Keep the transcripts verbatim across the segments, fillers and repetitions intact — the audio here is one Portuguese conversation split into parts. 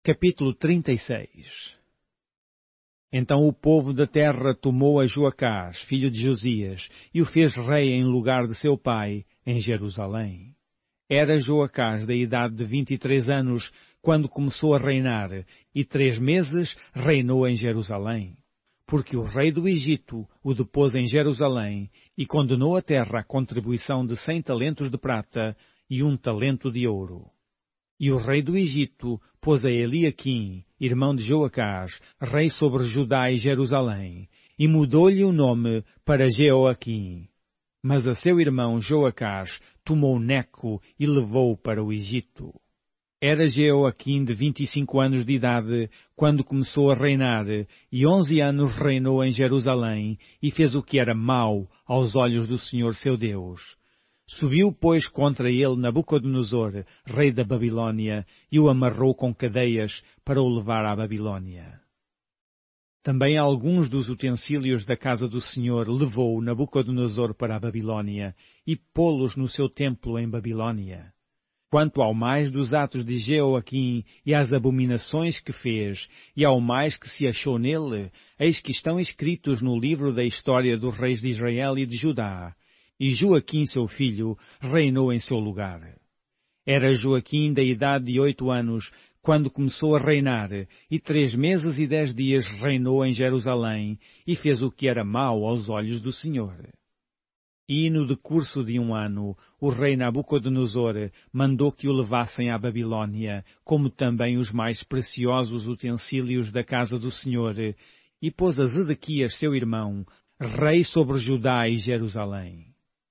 Capítulo trinta e seis. Então o povo da terra tomou a Joacás, filho de Josias, e o fez rei em lugar de seu pai, em Jerusalém. Era Joacás da idade de vinte e três anos, quando começou a reinar, e três meses reinou em Jerusalém. Porque o rei do Egito o depôs em Jerusalém, e condenou a terra à contribuição de cem talentos de prata e um talento de ouro. E o rei do Egito pôs a Eliaquim, irmão de Joacás, rei sobre Judá e Jerusalém, e mudou-lhe o nome para Jeoaquim. Mas a seu irmão Joacás tomou Neco e levou-o para o Egito. Era Jeoaquim de vinte e cinco anos de idade, quando começou a reinar, e onze anos reinou em Jerusalém, e fez o que era mau aos olhos do Senhor seu Deus. Subiu, pois, contra ele Nabucodonosor, rei da Babilônia, e o amarrou com cadeias para o levar à Babilônia. Também alguns dos utensílios da casa do Senhor levou Nabucodonosor para a Babilônia, e pô-los no seu templo em Babilônia. Quanto ao mais dos atos de Jeoaquim e às abominações que fez, e ao mais que se achou nele, eis que estão escritos no livro da história dos reis de Israel e de Judá. E Joaquim, seu filho, reinou em seu lugar. Era Joaquim da idade de oito anos, quando começou a reinar, e três meses e dez dias reinou em Jerusalém, e fez o que era mau aos olhos do Senhor. E no decurso de um ano, o rei Nabucodonosor mandou que o levassem à Babilônia, como também os mais preciosos utensílios da casa do Senhor, e pôs a Zedequias, seu irmão, rei sobre Judá e Jerusalém.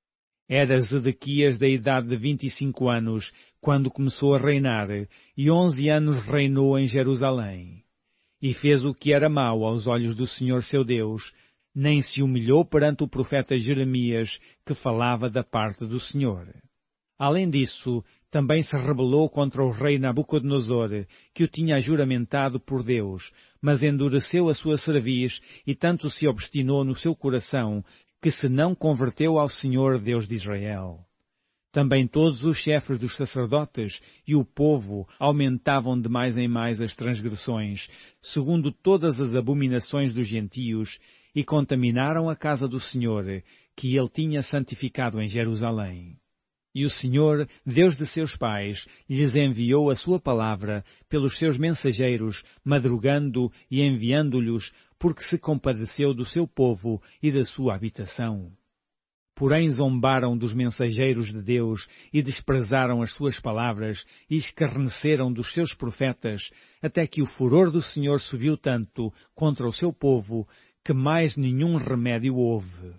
Era Zedequias da idade de vinte e cinco anos, quando começou a reinar, e onze anos reinou em Jerusalém. E fez o que era mau aos olhos do Senhor seu Deus, nem se humilhou perante o profeta Jeremias, que falava da parte do Senhor. Além disso, também se rebelou contra o rei Nabucodonosor, que o tinha juramentado por Deus, mas endureceu a sua cerviz e tanto se obstinou no seu coração, que se não converteu ao Senhor Deus de Israel. Também todos os chefes dos sacerdotes e o povo aumentavam de mais em mais as transgressões, segundo todas as abominações dos gentios, e contaminaram a casa do Senhor, que ele tinha santificado em Jerusalém. E o Senhor, Deus de seus pais, lhes enviou a sua palavra pelos seus mensageiros, madrugando e enviando-lhes, porque se compadeceu do seu povo e da sua habitação. Porém zombaram dos mensageiros de Deus e desprezaram as suas palavras e escarneceram dos seus profetas, até que o furor do Senhor subiu tanto contra o seu povo, que mais nenhum remédio houve.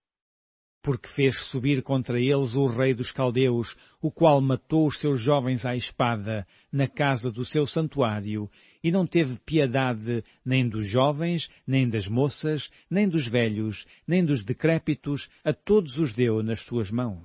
Porque fez subir contra eles o rei dos caldeus, o qual matou os seus jovens à espada na casa do seu santuário, e não teve piedade nem dos jovens, nem das moças, nem dos velhos, nem dos decrépitos, a todos os deu nas suas mãos.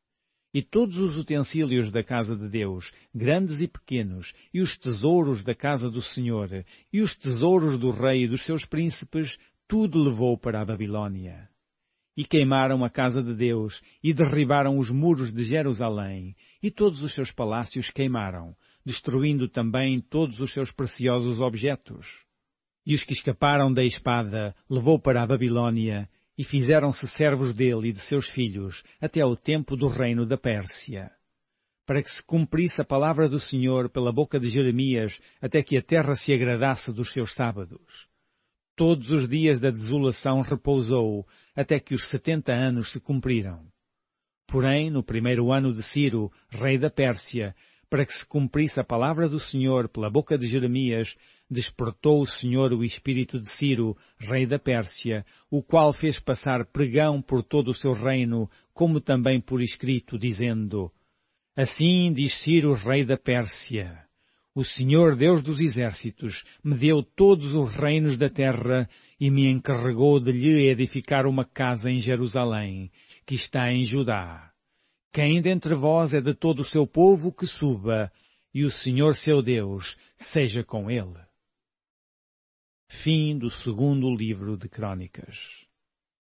E todos os utensílios da casa de Deus, grandes e pequenos, e os tesouros da casa do Senhor, e os tesouros do rei e dos seus príncipes, tudo levou para a Babilônia. E queimaram a casa de Deus, e derribaram os muros de Jerusalém, e todos os seus palácios queimaram, destruindo também todos os seus preciosos objetos. E os que escaparam da espada levou para a Babilônia, e fizeram-se servos dele e de seus filhos, até ao tempo do reino da Pérsia. Para que se cumprisse a palavra do Senhor pela boca de Jeremias, até que a terra se agradasse dos seus sábados. Todos os dias da desolação repousou, até que os setenta anos se cumpriram. Porém, no primeiro ano de Ciro, rei da Pérsia, para que se cumprisse a palavra do Senhor pela boca de Jeremias, despertou o Senhor o espírito de Ciro, rei da Pérsia, o qual fez passar pregão por todo o seu reino, como também por escrito, dizendo: Assim diz Ciro, rei da Pérsia: O Senhor, Deus dos exércitos, me deu todos os reinos da terra e me encarregou de lhe edificar uma casa em Jerusalém, que está em Judá. Quem dentre vós é de todo o seu povo, que suba, e o Senhor seu Deus seja com ele. Fim do segundo livro de Crônicas.